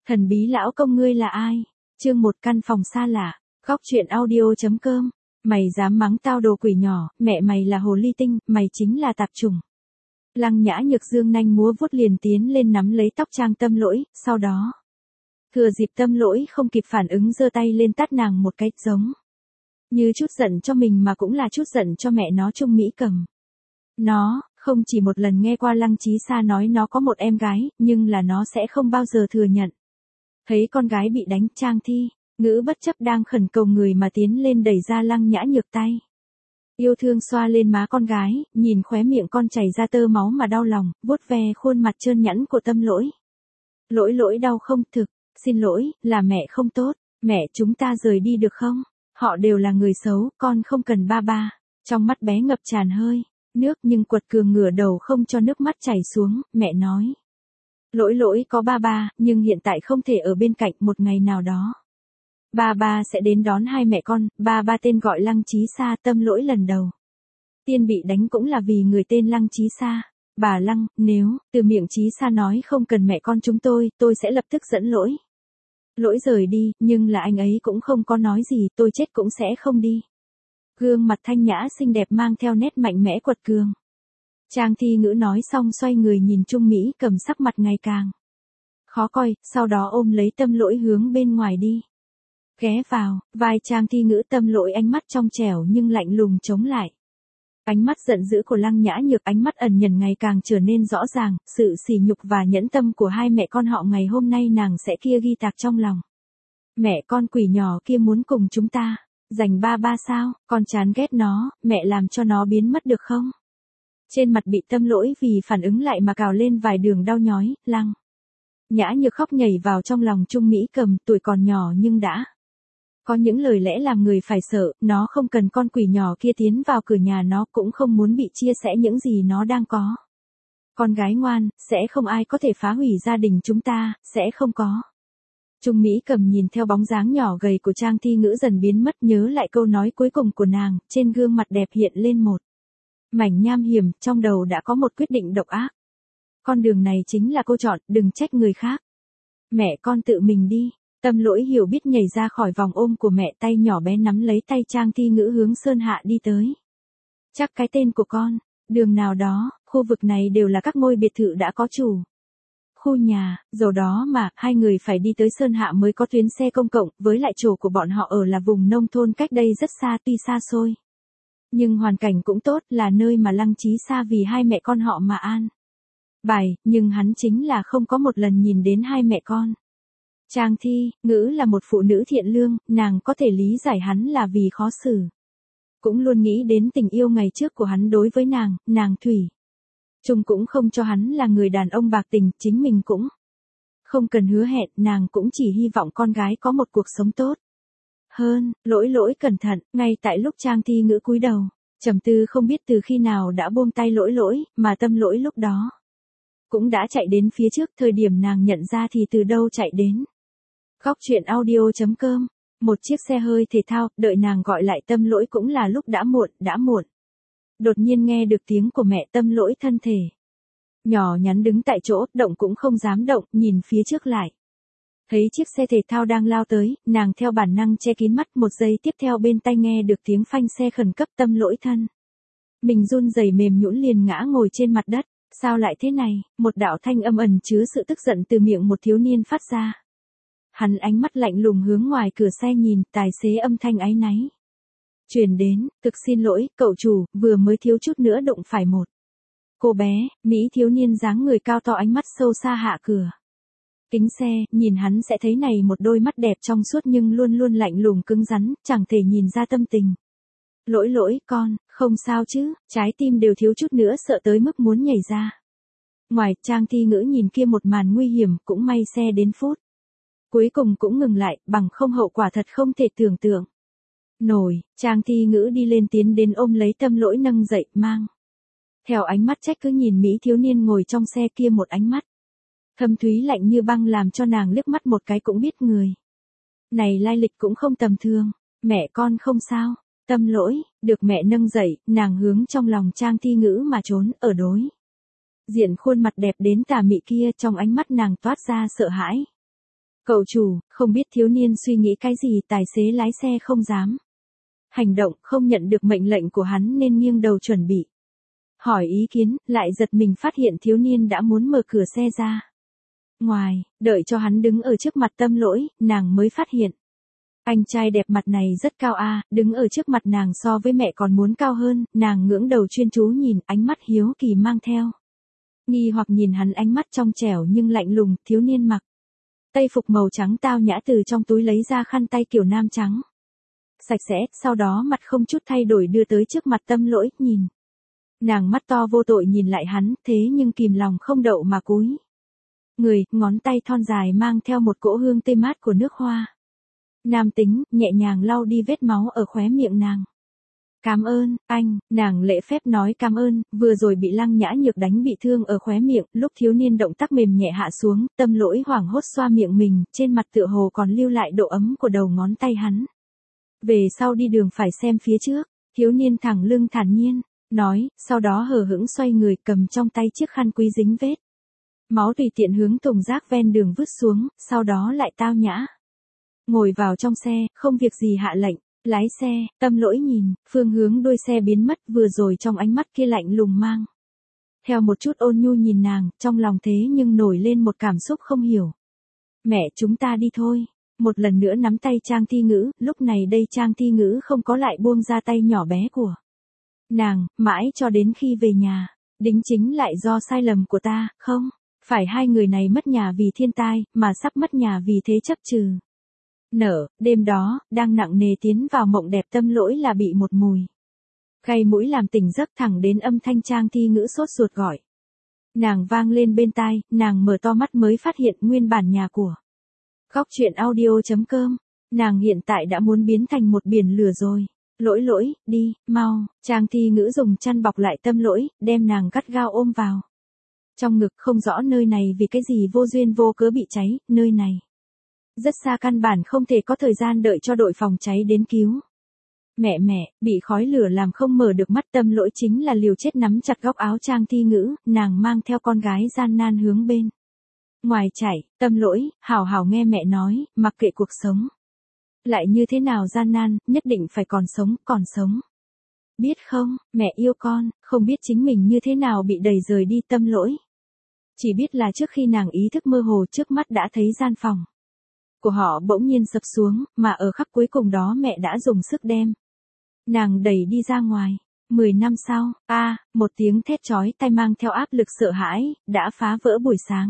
Thần bí lão công ngươi là ai? Chương 1 căn phòng xa lạ. Góc truyện audio.com. Mày dám mắng tao đồ quỷ nhỏ, mẹ mày là hồ ly tinh, mày chính là tạp chủng. Lăng Nhã Nhược dương nanh múa vuốt liền tiến lên nắm lấy tóc Trang Tâm Lỗi, sau đó thừa dịp Tâm Lỗi không kịp phản ứng giơ tay lên tát nàng một cái, giống như chút giận cho mình mà cũng là chút giận cho mẹ nó Trung Mỹ Cầm. Nó không chỉ một lần nghe qua Lăng Chí Sa nói nó có một em gái, nhưng là nó sẽ không bao giờ thừa nhận. Thấy con gái bị đánh, Trang Thi Ngữ bất chấp đang khẩn cầu người mà tiến lên đẩy ra Lăng Nhã Nhược tay. Yêu thương xoa lên má con gái, nhìn khóe miệng con chảy ra tơ máu mà đau lòng, vuốt ve khuôn mặt trơn nhẵn của Tâm Lỗi. Lỗi lỗi đau không? Thực, xin lỗi, là mẹ không tốt, mẹ chúng ta rời đi được không? Họ đều là người xấu, con không cần ba ba. Trong mắt bé ngập tràn hơi nước nhưng quật cường ngửa đầu không cho nước mắt chảy xuống, mẹ nói. Lỗi lỗi có ba ba, nhưng hiện tại không thể ở bên cạnh, một ngày nào đó. Ba ba sẽ đến đón hai mẹ con, ba ba tên gọi Lăng Chí Sa. Tâm Lỗi lần đầu tiên bị đánh cũng là vì người tên Lăng Chí Sa. Bà Lăng, nếu từ miệng Chí Sa nói không cần mẹ con chúng tôi sẽ lập tức dẫn lỗi rời đi, nhưng là anh ấy cũng không có nói gì, tôi chết cũng sẽ không đi. Gương mặt thanh nhã xinh đẹp mang theo nét mạnh mẽ quật cường. Trang Thi Ngữ nói xong xoay người nhìn Trung Mỹ Cầm sắc mặt ngày càng khó coi, sau đó ôm lấy Tâm Lỗi hướng bên ngoài đi. Ghé vào vai Trang Thi Ngữ, Tâm Lỗi ánh mắt trong trẻo nhưng lạnh lùng chống lại. Ánh mắt giận dữ của Lăng Nhã Nhược, ánh mắt ẩn nhẫn ngày càng trở nên rõ ràng, sự sỉ nhục và nhẫn tâm của hai mẹ con họ ngày hôm nay nàng sẽ kia ghi tạc trong lòng. Mẹ con quỷ nhỏ kia muốn cùng chúng ta giành ba ba sao? Con chán ghét nó, mẹ làm cho nó biến mất được không? Trên mặt bị Tâm Lỗi vì phản ứng lại mà cào lên vài đường đau nhói. Lăng Nhã Nhược khóc nhảy vào trong lòng Trung Mỹ Cầm, tuổi còn nhỏ nhưng đã có những lời lẽ làm người phải sợ, nó không cần con quỷ nhỏ kia tiến vào cửa nhà, nó cũng không muốn bị chia sẻ những gì nó đang có. Con gái ngoan, sẽ không ai có thể phá hủy gia đình chúng ta, sẽ không có. Trung Mỹ Cầm nhìn theo bóng dáng nhỏ gầy của Trang Thi Ngữ dần biến mất, nhớ lại câu nói cuối cùng của nàng, trên gương mặt đẹp hiện lên một mảnh nham hiểm, trong đầu đã có một quyết định độc ác. Con đường này chính là cô chọn, đừng trách người khác. Mẹ con tự mình đi. Tâm Lỗi hiểu biết nhảy ra khỏi vòng ôm của mẹ, tay nhỏ bé nắm lấy tay Trang Thi Ngữ hướng Sơn Hạ đi tới. Chắc cái tên của con, đường nào đó, khu vực này đều là các ngôi biệt thự đã có chủ. Khu nhà, dầu đó mà, hai người phải đi tới Sơn Hạ mới có tuyến xe công cộng, với lại chỗ của bọn họ ở là vùng nông thôn cách đây rất xa, tuy xa xôi. Nhưng hoàn cảnh cũng tốt, là nơi mà Lăng Chí Sa vì hai mẹ con họ mà an bài, nhưng hắn chính là không có một lần nhìn đến hai mẹ con. Trang Thi Ngữ là một phụ nữ thiện lương, nàng có thể lý giải hắn là vì khó xử. Cũng luôn nghĩ đến tình yêu ngày trước của hắn đối với nàng thủy chung cũng không cho hắn là người đàn ông bạc tình, chính mình cũng không cần hứa hẹn, nàng cũng chỉ hy vọng con gái có một cuộc sống tốt hơn. Lỗi lỗi cẩn thận, ngay tại lúc Trang Thi Ngữ cúi đầu trầm tư không biết từ khi nào đã buông tay lỗi lỗi, mà Tâm Lỗi lúc đó cũng đã chạy đến phía trước, thời điểm nàng nhận ra thì từ đâu chạy đến. Góc truyện audio.com. Một chiếc xe hơi thể thao, đợi nàng gọi lại Tâm Lỗi cũng là lúc đã muộn. Đột nhiên nghe được tiếng của mẹ, Tâm Lỗi thân thể nhỏ nhắn đứng tại chỗ, động cũng không dám động, nhìn phía trước lại. Thấy chiếc xe thể thao đang lao tới, nàng theo bản năng che kín mắt, một giây tiếp theo bên tai nghe được tiếng phanh xe khẩn cấp, Tâm Lỗi thân mình run rẩy mềm nhũn liền ngã ngồi trên mặt đất. Sao lại thế này? Một đạo thanh âm ẩn chứa sự tức giận từ miệng một thiếu niên phát ra. Hắn ánh mắt lạnh lùng hướng ngoài cửa xe nhìn, tài xế âm thanh áy náy truyền đến, thực xin lỗi, cậu chủ, vừa mới thiếu chút nữa đụng phải một cô bé. Mỹ thiếu niên dáng người cao to ánh mắt sâu xa hạ cửa kính xe, nhìn hắn sẽ thấy này một đôi mắt đẹp trong suốt nhưng luôn luôn lạnh lùng cứng rắn, chẳng thể nhìn ra tâm tình. Lỗi lỗi, con, không sao chứ? Trái tim đều thiếu chút nữa sợ tới mức muốn nhảy ra ngoài. Trang Thi Ngữ nhìn kia một màn nguy hiểm, cũng may xe đến phút cuối cùng cũng ngừng lại, bằng không hậu quả thật không thể tưởng tượng nổi. Trang Thi Ngữ đi lên tiến đến ôm lấy Tâm Lỗi nâng dậy, mang theo ánh mắt trách cứ nhìn Mỹ thiếu niên ngồi trong xe kia, một ánh mắt thâm thúy lạnh như băng làm cho nàng liếc mắt một cái cũng biết người này lai lịch cũng không tầm thường. Mẹ con không sao? Tâm Lỗi được mẹ nâng dậy, nàng hướng trong lòng Trang Thi Ngữ mà trốn, ở đối diện khuôn mặt đẹp đến tà mị kia, trong ánh mắt nàng toát ra sợ hãi Cậu chủ, không biết thiếu niên suy nghĩ cái gì, tài xế lái xe không dám hành động, không nhận được mệnh lệnh của hắn nên nghiêng đầu chuẩn bị hỏi ý kiến, lại giật mình phát hiện thiếu niên đã muốn mở cửa xe ra. Ngoài, đợi cho hắn đứng ở trước mặt Tâm Lỗi, nàng mới phát hiện. Anh trai đẹp mặt này rất cao a, đứng ở trước mặt nàng so với mẹ còn muốn cao hơn, nàng ngưỡng đầu chuyên chú nhìn, ánh mắt hiếu kỳ mang theo. Nghi hoặc nhìn hắn, ánh mắt trong trẻo nhưng lạnh lùng. Thiếu niên mặc tây phục màu trắng tao nhã, từ trong túi lấy ra khăn tay kiểu nam trắng sạch sẽ, sau đó mặt không chút thay đổi đưa tới trước mặt Tâm Lỗi, nhìn. Nàng mắt to vô tội nhìn lại hắn, thế nhưng kìm lòng không đậu mà cúi người, ngón tay thon dài mang theo một cỗ hương tê mát của nước hoa nam tính, nhẹ nhàng lau đi vết máu ở khóe miệng nàng. Cảm ơn, anh, nàng lễ phép nói cảm ơn, vừa rồi bị Lăng Nhã Nhược đánh bị thương ở khóe miệng, lúc thiếu niên động tác mềm nhẹ hạ xuống, Tâm Lỗi hoảng hốt xoa miệng mình, trên mặt tựa hồ còn lưu lại độ ấm của đầu ngón tay hắn. Về sau đi đường phải xem phía trước, thiếu niên thẳng lưng thản nhiên, nói, sau đó hờ hững xoay người cầm trong tay chiếc khăn quý dính vết máu tùy tiện hướng thùng rác ven đường vứt xuống, sau đó lại tao nhã ngồi vào trong xe, không việc gì hạ lệnh. Lái xe, Tâm Lỗi nhìn, phương hướng đuôi xe biến mất, vừa rồi trong ánh mắt kia lạnh lùng mang theo một chút ôn nhu nhìn nàng, trong lòng thế nhưng nổi lên một cảm xúc không hiểu. Mẹ, chúng ta đi thôi. Một lần nữa nắm tay Trang Thi Ngữ, lúc này đây Trang Thi Ngữ không có lại buông ra tay nhỏ bé của nàng, mãi cho đến khi về nhà. Đính chính lại do sai lầm của ta, không phải hai người này mất nhà vì thiên tai, mà sắp mất nhà vì thế chấp trừ. Đêm đó, đang nặng nề tiến vào mộng đẹp, Tâm Lỗi là bị một mùi gây mũi làm tỉnh giấc, thẳng đến âm thanh Trang Thi Ngữ sốt ruột gọi nàng vang lên bên tai, nàng mở to mắt mới phát hiện nguyên bản nhà của Góc Chuyện Audio.com, nàng hiện tại đã muốn biến thành một biển lửa rồi. Lỗi, đi, mau. Trang Thi Ngữ dùng chăn bọc lại Tâm Lỗi, đem nàng gắt gao ôm vào trong ngực. Không rõ nơi này vì cái gì vô duyên vô cớ bị cháy, nơi này rất xa, căn bản không thể có thời gian đợi cho đội phòng cháy đến cứu. Mẹ, bị khói lửa làm không mở được mắt, Tâm Lỗi chính là liều chết nắm chặt góc áo Trang Thi Ngữ, nàng mang theo con gái gian nan hướng bên ngoài chạy. Tâm Lỗi, hảo nghe mẹ nói, mặc kệ cuộc sống lại như thế nào gian nan, nhất định phải còn sống. Biết không, mẹ yêu con. Không biết chính mình như thế nào bị đẩy rời đi Tâm Lỗi. Chỉ biết là trước khi nàng ý thức mơ hồ, trước mắt đã thấy gian phòng của họ bỗng nhiên sập xuống, mà ở khắc cuối cùng đó mẹ đã dùng sức đem nàng đẩy đi ra ngoài. 10 năm sau, một tiếng thét chói tai mang theo áp lực sợ hãi, đã phá vỡ buổi sáng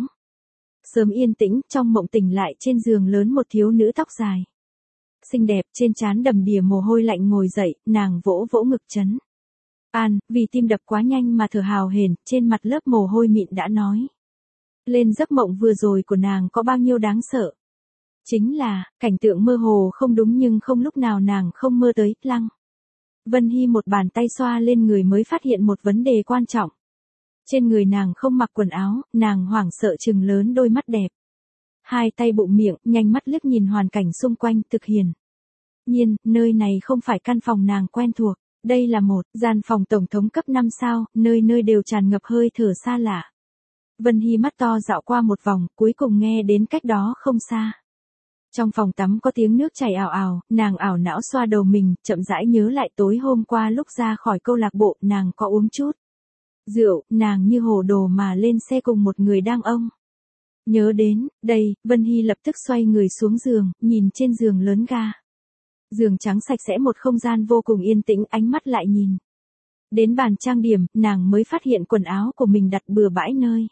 sớm yên tĩnh. Trong mộng tỉnh lại, trên giường lớn một thiếu nữ tóc dài xinh đẹp, trên trán đầm đìa mồ hôi lạnh ngồi dậy, nàng vỗ ngực trấn an, vì tim đập quá nhanh mà thở hào hển, trên mặt lớp mồ hôi mịn đã nói lên giấc mộng vừa rồi của nàng có bao nhiêu đáng sợ. Chính là, cảnh tượng mơ hồ không đúng, nhưng không lúc nào nàng không mơ tới. Lăng Vân Hy một bàn tay xoa lên người mới phát hiện một vấn đề quan trọng. Trên người nàng không mặc quần áo, nàng hoảng sợ trừng lớn đôi mắt đẹp. Hai tay bụng miệng, nhanh mắt liếc nhìn hoàn cảnh xung quanh, thực hiển nhiên, nơi này không phải căn phòng nàng quen thuộc. Đây là một gian phòng tổng thống cấp 5 sao, nơi đều tràn ngập hơi thở xa lạ. Vân Hy mắt to dạo qua một vòng, cuối cùng nghe đến cách đó không xa. Trong phòng tắm có tiếng nước chảy ào ào, nàng ảo não xoa đầu mình, chậm rãi nhớ lại tối hôm qua lúc ra khỏi câu lạc bộ, nàng có uống chút rượu, nàng như hồ đồ mà lên xe cùng một người đàn ông. Nhớ đến, đây, Vân Hy lập tức xoay người xuống giường, nhìn trên giường lớn ga. Giường trắng sạch sẽ, một không gian vô cùng yên tĩnh, ánh mắt lại nhìn đến bàn trang điểm, nàng mới phát hiện quần áo của mình đặt bừa bãi nơi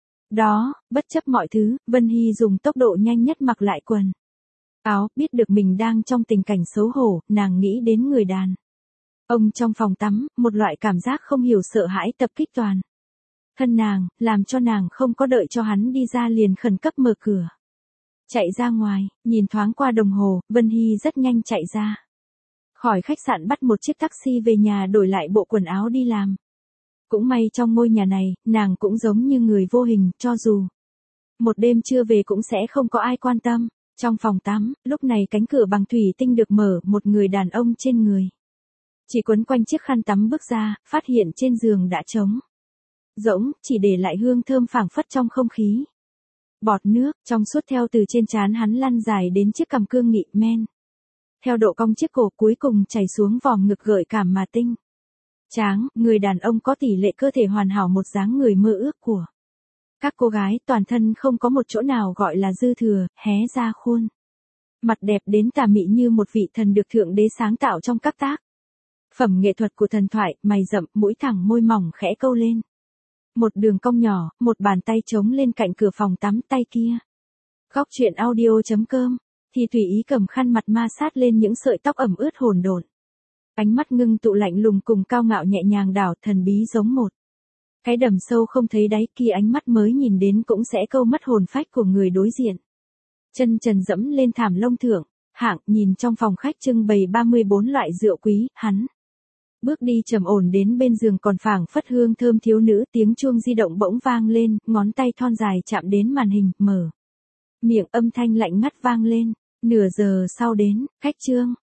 đó. Bất chấp mọi thứ, Vân Hy dùng tốc độ nhanh nhất mặc lại quần áo, biết được mình đang trong tình cảnh xấu hổ, nàng nghĩ đến người đàn ông trong phòng tắm, một loại cảm giác không hiểu sợ hãi tập kích toàn thân nàng, làm cho nàng không có đợi cho hắn đi ra liền khẩn cấp mở cửa chạy ra ngoài. Nhìn thoáng qua đồng hồ, Vân Hy rất nhanh chạy ra khỏi khách sạn, bắt một chiếc taxi về nhà đổi lại bộ quần áo đi làm. Cũng may trong ngôi nhà này, nàng cũng giống như người vô hình, cho dù một đêm chưa về cũng sẽ không có ai quan tâm. Trong phòng tắm, lúc này cánh cửa bằng thủy tinh được mở, một người đàn ông trên người chỉ quấn quanh chiếc khăn tắm bước ra, phát hiện trên giường đã trống rỗng, chỉ để lại hương thơm phảng phất trong không khí. Bọt nước, trong suốt theo từ trên trán hắn lăn dài đến chiếc cằm cương nghị men. Theo độ cong chiếc cổ cuối cùng chảy xuống vòm ngực gợi cảm mà tinh. Tráng, người đàn ông có tỷ lệ cơ thể hoàn hảo một dáng người mơ ước của các cô gái, toàn thân không có một chỗ nào gọi là dư thừa, hé ra khuôn. Mặt đẹp đến tà mị như một vị thần được Thượng Đế sáng tạo trong các tác phẩm nghệ thuật của thần thoại, mày rậm, mũi thẳng, môi mỏng khẽ câu lên. Một đường cong nhỏ, một bàn tay trống lên cạnh cửa phòng tắm, tay kia. Góc truyện audio.com, thì tùy ý cầm khăn mặt ma sát lên những sợi tóc ẩm ướt hỗn độn. Ánh mắt ngưng tụ lạnh lùng cùng cao ngạo nhẹ nhàng đảo thần bí giống một cái đầm sâu không thấy đáy, kia ánh mắt mới nhìn đến cũng sẽ câu mất hồn phách của người đối diện. Chân trần dẫm lên thảm lông thượng, hạng nhìn trong phòng khách trưng bày 34 loại rượu quý, hắn bước đi trầm ổn đến bên giường, còn phảng phất hương thơm thiếu nữ, tiếng chuông di động bỗng vang lên, ngón tay thon dài chạm đến màn hình, mở miệng, âm thanh lạnh ngắt vang lên. Nửa giờ sau đến, khách trương